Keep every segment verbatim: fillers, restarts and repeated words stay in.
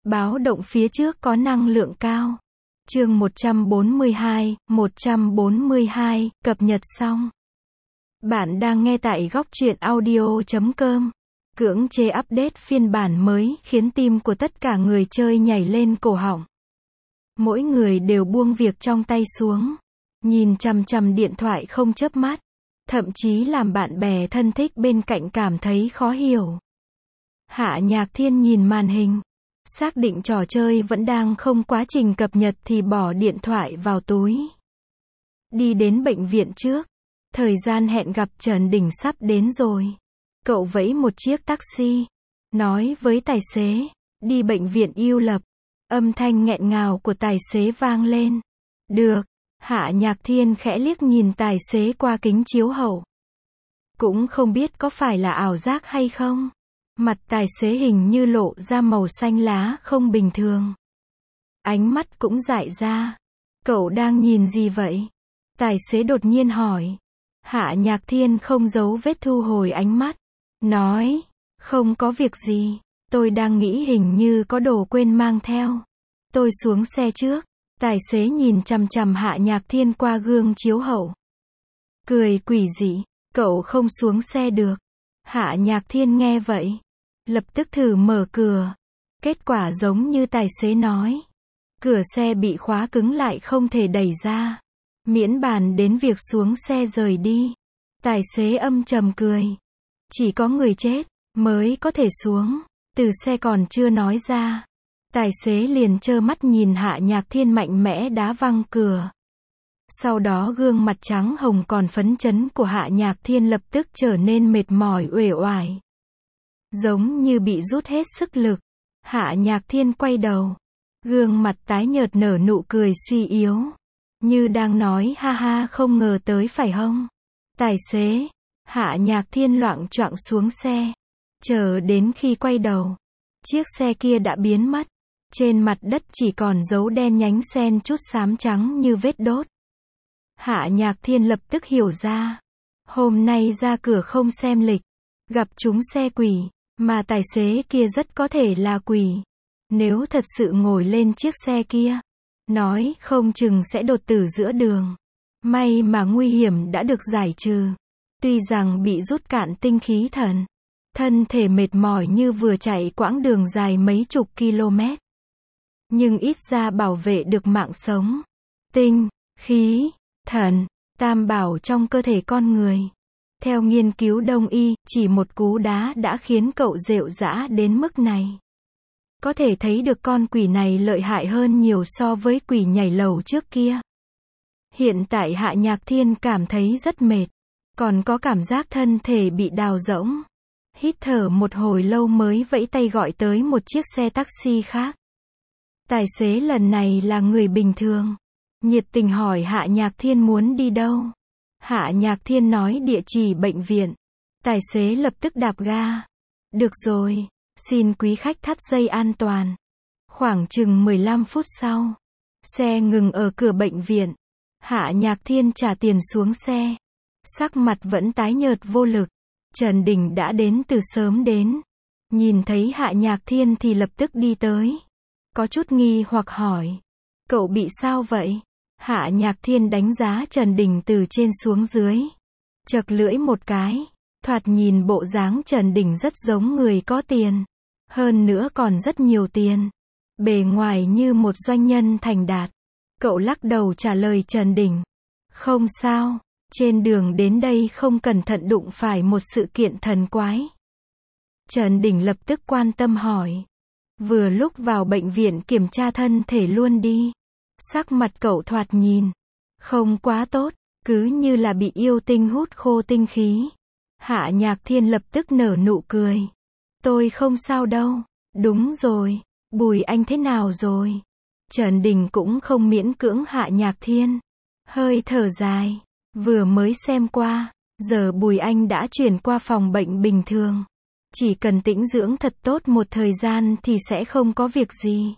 Báo động phía trước có năng lượng cao. Chương một trăm bốn mươi hai, một trăm bốn mươi hai, cập nhật xong. Bạn đang nghe tại góc truyện audio chấm com. Cưỡng chế update phiên bản mới khiến tim của tất cả người chơi nhảy lên cổ họng. Mỗi người đều buông việc trong tay xuống, nhìn chằm chằm điện thoại không chớp mắt, thậm chí làm bạn bè thân thích bên cạnh cảm thấy khó hiểu. Hạ Nhạc Thiên nhìn màn hình, xác định trò chơi vẫn đang không quá trình cập nhật thì bỏ điện thoại vào túi. Đi đến bệnh viện trước, thời gian hẹn gặp Trần Đình sắp đến rồi. Cậu vẫy một chiếc taxi, nói với tài xế, đi bệnh viện Yêu Lập. Âm thanh nghẹn ngào của tài xế vang lên. Được. Hạ Nhạc Thiên khẽ liếc nhìn tài xế qua kính chiếu hậu. Cũng không biết có phải là ảo giác hay không. Mặt tài xế hình như lộ ra màu xanh lá không bình thường. Ánh mắt cũng dại ra. Cậu đang nhìn gì vậy? Tài xế đột nhiên hỏi. Hạ Nhạc Thiên không giấu vết thu hồi ánh mắt. Nói, không có việc gì. Tôi đang nghĩ hình như có đồ quên mang theo. Tôi xuống xe trước. Tài xế nhìn chằm chằm Hạ Nhạc Thiên qua gương chiếu hậu. Cười quỷ dị, cậu không xuống xe được. Hạ Nhạc Thiên nghe vậy, lập tức thử mở cửa. Kết quả giống như tài xế nói. Cửa xe bị khóa cứng lại không thể đẩy ra. Miễn bàn đến việc xuống xe rời đi. Tài xế âm trầm cười. Chỉ có người chết mới có thể xuống. Từ xe còn chưa nói ra. Tài xế liền trơ mắt nhìn Hạ Nhạc Thiên mạnh mẽ đá văng cửa. Sau đó gương mặt trắng hồng còn phấn chấn của Hạ Nhạc Thiên lập tức trở nên mệt mỏi uể oải. Giống như bị rút hết sức lực. Hạ Nhạc Thiên quay đầu. Gương mặt tái nhợt nở nụ cười suy yếu. Như đang nói ha ha không ngờ tới phải không? Tài xế. Hạ Nhạc Thiên loạng choạng xuống xe. Chờ đến khi quay đầu. Chiếc xe kia đã biến mất. Trên mặt đất chỉ còn dấu đen nhánh xen chút xám trắng như vết đốt. Hạ Nhạc Thiên lập tức hiểu ra. Hôm nay ra cửa không xem lịch. Gặp trúng xe quỷ. Mà tài xế kia rất có thể là quỷ. Nếu thật sự ngồi lên chiếc xe kia. Nói không chừng sẽ đột tử giữa đường. May mà nguy hiểm đã được giải trừ. Tuy rằng bị rút cạn tinh khí thần. Thân thể mệt mỏi như vừa chạy quãng đường dài mấy chục km. Nhưng ít ra bảo vệ được mạng sống. Tinh, khí, thần, tam bảo trong cơ thể con người. Theo nghiên cứu đông y, chỉ một cú đá đã khiến cậu rệu rã đến mức này. Có thể thấy được con quỷ này lợi hại hơn nhiều so với quỷ nhảy lầu trước kia. Hiện tại Hạ Nhạc Thiên cảm thấy rất mệt. Còn có cảm giác thân thể bị đào rỗng. Hít thở một hồi lâu mới vẫy tay gọi tới một chiếc xe taxi khác. Tài xế lần này là người bình thường. Nhiệt tình hỏi Hạ Nhạc Thiên muốn đi đâu. Hạ Nhạc Thiên nói địa chỉ bệnh viện. Tài xế lập tức đạp ga. Được rồi, xin quý khách thắt dây an toàn. Khoảng chừng mười lăm phút sau. Xe ngừng ở cửa bệnh viện. Hạ Nhạc Thiên trả tiền xuống xe. Sắc mặt vẫn tái nhợt vô lực. Trần Đình đã đến từ sớm đến. Nhìn thấy Hạ Nhạc Thiên thì lập tức đi tới. Có chút nghi hoặc hỏi. Cậu bị sao vậy? Hạ Nhạc Thiên đánh giá Trần Đình từ trên xuống dưới. Chật lưỡi một cái. Thoạt nhìn bộ dáng Trần Đình rất giống người có tiền. Hơn nữa còn rất nhiều tiền. Bề ngoài như một doanh nhân thành đạt. Cậu lắc đầu trả lời Trần Đình. Không sao. Trên đường đến đây không cẩn thận đụng phải một sự kiện thần quái. Trần Đình lập tức quan tâm hỏi. Vừa lúc vào bệnh viện kiểm tra thân thể luôn đi. Sắc mặt cậu thoạt nhìn. Không quá tốt. Cứ như là bị yêu tinh hút khô tinh khí. Hạ Nhạc Thiên lập tức nở nụ cười. Tôi không sao đâu. Đúng rồi. Bùi Anh thế nào rồi? Trần Đình cũng không miễn cưỡng Hạ Nhạc Thiên. Hơi thở dài. Vừa mới xem qua. Giờ Bùi Anh đã chuyển qua phòng bệnh bình thường. Chỉ cần tĩnh dưỡng thật tốt một thời gian thì sẽ không có việc gì.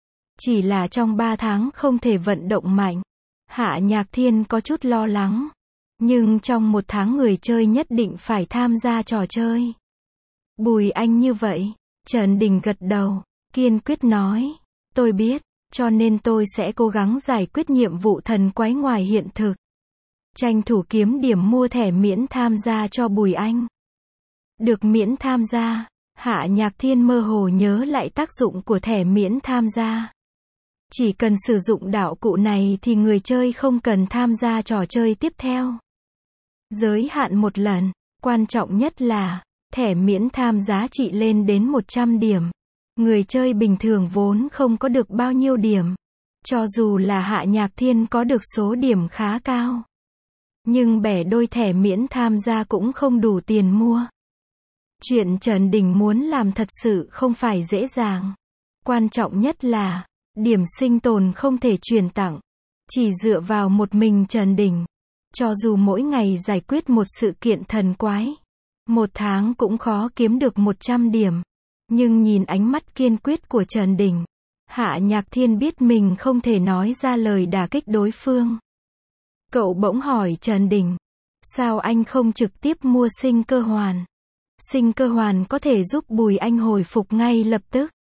Chỉ là trong ba tháng không thể vận động mạnh. Hạ Nhạc Thiên có chút lo lắng. Nhưng trong một tháng người chơi nhất định phải tham gia trò chơi. Bùi Anh như vậy. Trần Đình gật đầu. kiên quyết nói. Tôi biết, cho nên tôi sẽ cố gắng giải quyết nhiệm vụ thần quái ngoài hiện thực. Tranh thủ kiếm điểm mua thẻ miễn tham gia cho Bùi Anh. Được miễn tham gia, Hạ Nhạc Thiên mơ hồ nhớ lại tác dụng của thẻ miễn tham gia. Chỉ cần sử dụng đạo cụ này thì người chơi không cần tham gia trò chơi tiếp theo. Giới hạn một lần, quan trọng nhất là, thẻ miễn tham giá trị lên đến một trăm điểm. Người chơi bình thường vốn không có được bao nhiêu điểm. Cho dù là Hạ Nhạc Thiên có được số điểm khá cao. Nhưng bẻ đôi thẻ miễn tham gia cũng không đủ tiền mua. Chuyện Trần Đình muốn làm thật sự không phải dễ dàng. Quan trọng nhất là, điểm sinh tồn không thể truyền tặng. Chỉ dựa vào một mình Trần Đình. Cho dù mỗi ngày giải quyết một sự kiện thần quái, một tháng cũng khó kiếm được một trăm điểm. Nhưng nhìn ánh mắt kiên quyết của Trần Đình, Hạ Nhạc Thiên biết mình không thể nói ra lời đả kích đối phương. Cậu bỗng hỏi Trần Đình, sao anh không trực tiếp mua sinh cơ hoàn? Sinh cơ hoàn có thể giúp Bùi Anh hồi phục ngay lập tức.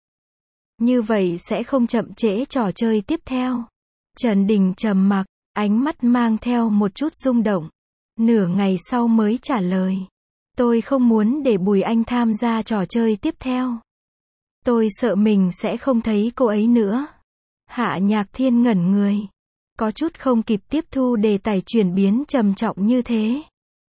Như vậy sẽ không chậm trễ trò chơi tiếp theo. Trần Đình trầm mặc, ánh mắt mang theo một chút rung động. Nửa ngày sau mới trả lời. Tôi không muốn để Bùi Anh tham gia trò chơi tiếp theo. Tôi sợ mình sẽ không thấy cô ấy nữa. Hạ Nhạc Thiên ngẩn người. Có chút không kịp tiếp thu đề tài chuyển biến trầm trọng như thế.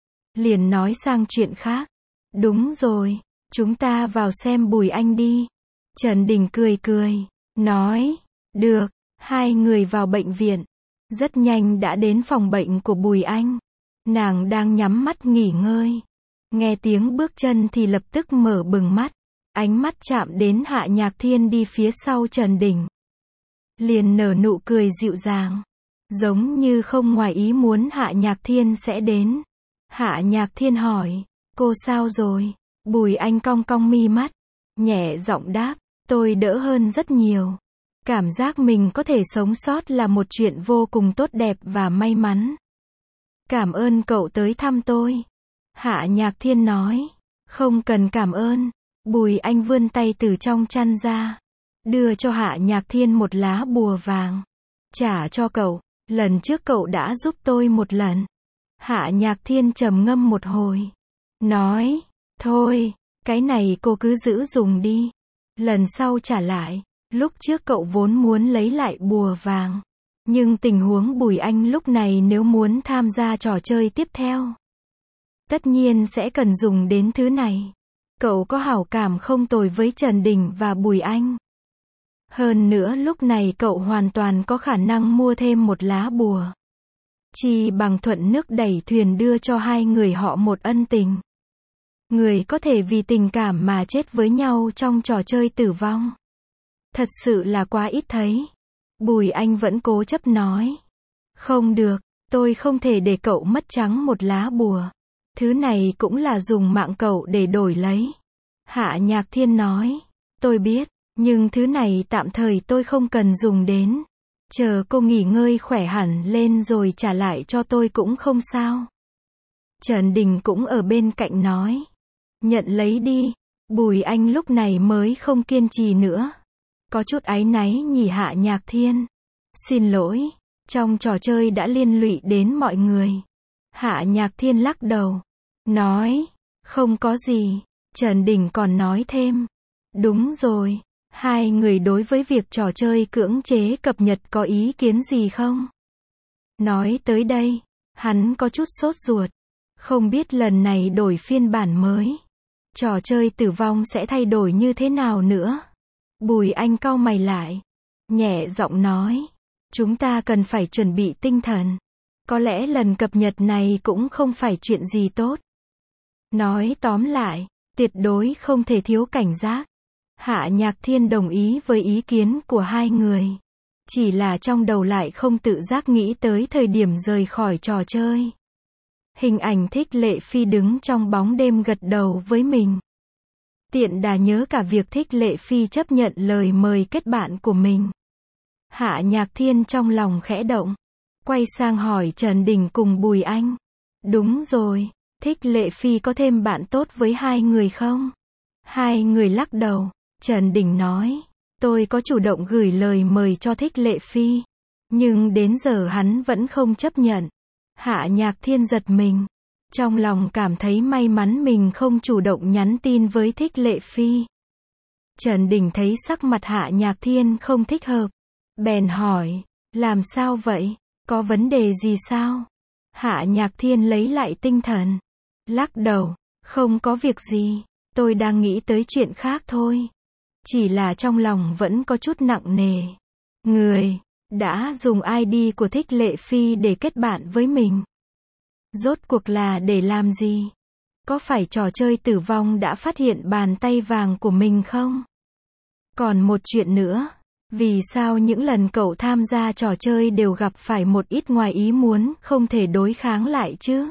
Liền nói sang chuyện khác. Đúng rồi, chúng ta vào xem Bùi Anh đi. Trần Đình cười cười, nói, được, hai người vào bệnh viện. Rất nhanh đã đến phòng bệnh của Bùi Anh. Nàng đang nhắm mắt nghỉ ngơi. Nghe tiếng bước chân thì lập tức mở bừng mắt. Ánh mắt chạm đến Hạ Nhạc Thiên đi phía sau Trần Đình. Liền nở nụ cười dịu dàng. Giống như không ngoài ý muốn Hạ Nhạc Thiên sẽ đến. Hạ Nhạc Thiên hỏi, cô sao rồi? Bùi Anh cong cong mi mắt. Nhẹ giọng đáp, tôi đỡ hơn rất nhiều. Cảm giác mình có thể sống sót là một chuyện vô cùng tốt đẹp và may mắn. Cảm ơn cậu tới thăm tôi. Hạ Nhạc Thiên nói, không cần cảm ơn. Bùi Anh vươn tay từ trong chăn ra. Đưa cho Hạ Nhạc Thiên một lá bùa vàng. Trả cho cậu, lần trước cậu đã giúp tôi một lần. Hạ Nhạc Thiên trầm ngâm một hồi. Nói, thôi, cái này cô cứ giữ dùng đi. Lần sau trả lại. Lúc trước cậu vốn muốn lấy lại bùa vàng. Nhưng tình huống Bùi Anh lúc này nếu muốn tham gia trò chơi tiếp theo, tất nhiên sẽ cần dùng đến thứ này. Cậu có hảo cảm không tồi với Trần Đình và Bùi Anh. Hơn nữa lúc này cậu hoàn toàn có khả năng mua thêm một lá bùa. Chỉ bằng thuận nước đẩy thuyền đưa cho hai người họ một ân tình. Người có thể vì tình cảm mà chết với nhau trong trò chơi tử vong. Thật sự là quá ít thấy. Bùi Anh vẫn cố chấp nói. Không được, tôi không thể để cậu mất trắng một lá bùa. Thứ này cũng là dùng mạng cậu để đổi lấy. Hạ Nhạc Thiên nói. Tôi biết, nhưng thứ này tạm thời tôi không cần dùng đến. Chờ cô nghỉ ngơi khỏe hẳn lên rồi trả lại cho tôi cũng không sao. Trần Đình cũng ở bên cạnh nói. Nhận lấy đi. Bùi Anh lúc này mới không kiên trì nữa. Có chút áy náy nhìn Hạ Nhạc Thiên. Xin lỗi, trong trò chơi đã liên lụy đến mọi người. Hạ Nhạc Thiên lắc đầu. Nói, không có gì. Trần Đình còn nói thêm. Đúng rồi, hai người đối với việc trò chơi cưỡng chế cập nhật có ý kiến gì không? Nói tới đây, hắn có chút sốt ruột. Không biết lần này đổi phiên bản mới, trò chơi tử vong sẽ thay đổi như thế nào nữa? Bùi Anh cau mày lại. Nhẹ giọng nói. Chúng ta cần phải chuẩn bị tinh thần. Có lẽ lần cập nhật này cũng không phải chuyện gì tốt. Nói tóm lại, tuyệt đối không thể thiếu cảnh giác. Hạ Nhạc Thiên đồng ý với ý kiến của hai người. Chỉ là trong đầu lại không tự giác nghĩ tới thời điểm rời khỏi trò chơi. Hình ảnh Thích Lệ Phi đứng trong bóng đêm gật đầu với mình. Tiện đà nhớ cả việc Thích Lệ Phi chấp nhận lời mời kết bạn của mình. Hạ Nhạc Thiên trong lòng khẽ động. Quay sang hỏi Trần Đình cùng Bùi Anh. Đúng rồi, Thích Lệ Phi có thêm bạn tốt với hai người không? Hai người lắc đầu. Trần Đình nói. Tôi có chủ động gửi lời mời cho Thích Lệ Phi. Nhưng đến giờ hắn vẫn không chấp nhận. Hạ Nhạc Thiên giật mình. Trong lòng cảm thấy may mắn mình không chủ động nhắn tin với Thích Lệ Phi. Trần Đình thấy sắc mặt Hạ Nhạc Thiên không thích hợp. Bèn hỏi, làm sao vậy? Có vấn đề gì sao? Hạ Nhạc Thiên lấy lại tinh thần. Lắc đầu, không có việc gì. Tôi đang nghĩ tới chuyện khác thôi. Chỉ là trong lòng vẫn có chút nặng nề. Người đã dùng i đê của Thích Lệ Phi để kết bạn với mình. Rốt cuộc là để làm gì? Có phải trò chơi tử vong đã phát hiện bàn tay vàng của mình không? Còn một chuyện nữa. Vì sao những lần cậu tham gia trò chơi đều gặp phải một ít ngoài ý muốn không thể đối kháng lại chứ?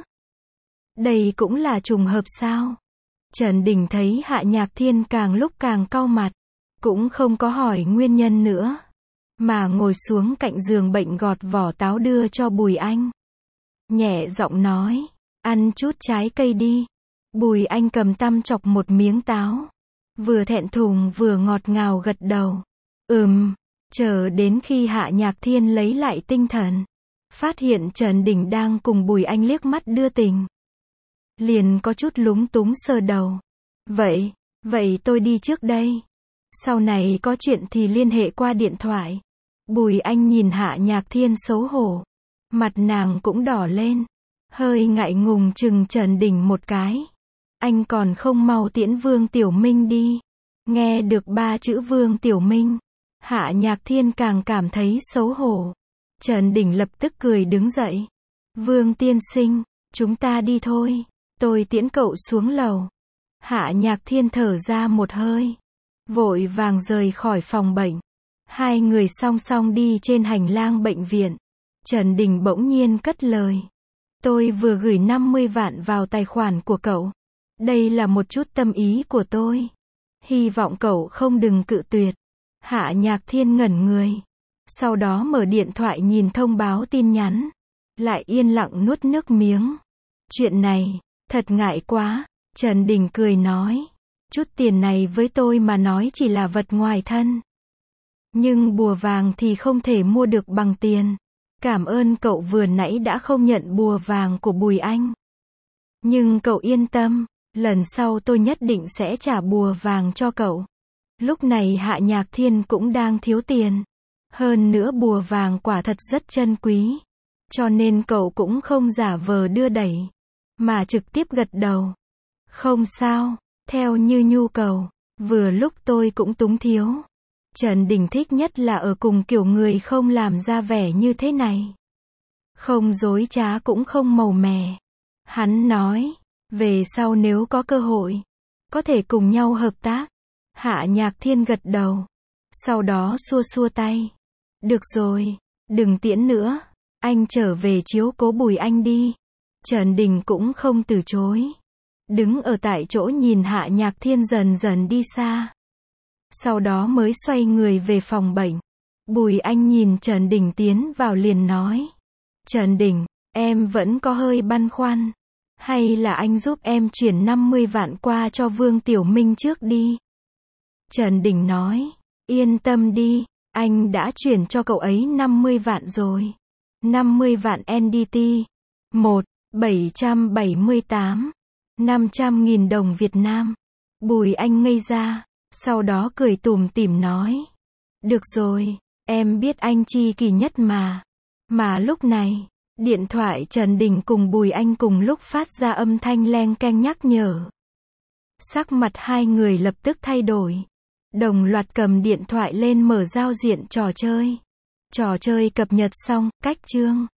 Đây cũng là trùng hợp sao? Trần Đình thấy Hạ Nhạc Thiên càng lúc càng cau mặt. Cũng không có hỏi nguyên nhân nữa. Mà ngồi xuống cạnh giường bệnh gọt vỏ táo đưa cho Bùi Anh. Nhẹ giọng nói, ăn chút trái cây đi. Bùi Anh cầm tăm chọc một miếng táo. Vừa thẹn thùng vừa ngọt ngào gật đầu. Ừm, chờ đến khi Hạ Nhạc Thiên lấy lại tinh thần. Phát hiện Trần Đình đang cùng Bùi Anh liếc mắt đưa tình. Liền có chút lúng túng sờ đầu. Vậy, vậy tôi đi trước đây. Sau này có chuyện thì liên hệ qua điện thoại. Bùi Anh nhìn Hạ Nhạc Thiên xấu hổ. Mặt nàng cũng đỏ lên. Hơi ngại ngùng chừng Trần Đình một cái. Anh còn không mau tiễn Vương Tiểu Minh đi. Nghe được ba chữ Vương Tiểu Minh. Hạ Nhạc Thiên càng cảm thấy xấu hổ. Trần Đình lập tức cười đứng dậy. Vương tiên sinh, chúng ta đi thôi. Tôi tiễn cậu xuống lầu. Hạ Nhạc Thiên thở ra một hơi. Vội vàng rời khỏi phòng bệnh. Hai người song song đi trên hành lang bệnh viện. Trần Đình bỗng nhiên cất lời. Tôi vừa gửi năm mươi vạn vào tài khoản của cậu. Đây là một chút tâm ý của tôi. Hy vọng cậu không đừng cự tuyệt. Hạ Nhạc Thiên ngẩn người. Sau đó mở điện thoại nhìn thông báo tin nhắn. Lại yên lặng nuốt nước miếng. Chuyện này, thật ngại quá. Trần Đình cười nói. Chút tiền này với tôi mà nói chỉ là vật ngoài thân. Nhưng bùa vàng thì không thể mua được bằng tiền. Cảm ơn cậu vừa nãy đã không nhận bùa vàng của Bùi Anh. Nhưng cậu yên tâm, lần sau tôi nhất định sẽ trả bùa vàng cho cậu. Lúc này Hạ Nhạc Thiên cũng đang thiếu tiền. Hơn nữa bùa vàng quả thật rất chân quý. Cho nên cậu cũng không giả vờ đưa đẩy. Mà trực tiếp gật đầu. Không sao, theo như nhu cầu. Vừa lúc tôi cũng túng thiếu. Trần Đình thích nhất là ở cùng kiểu người không làm ra vẻ như thế này. Không dối trá cũng không màu mè. Hắn nói, về sau nếu có cơ hội, có thể cùng nhau hợp tác. Hạ Nhạc Thiên gật đầu. Sau đó xua xua tay. Được rồi, đừng tiễn nữa. Anh trở về chiếu cố Bùi Anh đi. Trần Đình cũng không từ chối. Đứng ở tại chỗ nhìn Hạ Nhạc Thiên dần dần đi xa. Sau đó mới xoay người về phòng bệnh. Bùi Anh nhìn Trần Đình tiến vào liền nói. Trần Đình, em vẫn có hơi băn khoăn. Hay là anh giúp em chuyển năm mươi vạn qua cho Vương Tiểu Minh trước đi. Trần Đình nói. Yên tâm đi, anh đã chuyển cho cậu ấy năm mươi vạn rồi. năm mươi vạn en đê tê. một, bảy trăm bảy mươi tám. năm trăm nghìn đồng Việt Nam. Bùi Anh ngây ra. Sau đó cười tủm tỉm nói. Được rồi, em biết anh chi kỷ nhất mà. Mà lúc này, điện thoại Trần Đình cùng Bùi Anh cùng lúc phát ra âm thanh leng keng nhắc nhở. Sắc mặt hai người lập tức thay đổi. Đồng loạt cầm điện thoại lên mở giao diện trò chơi. Trò chơi cập nhật xong, cách chương.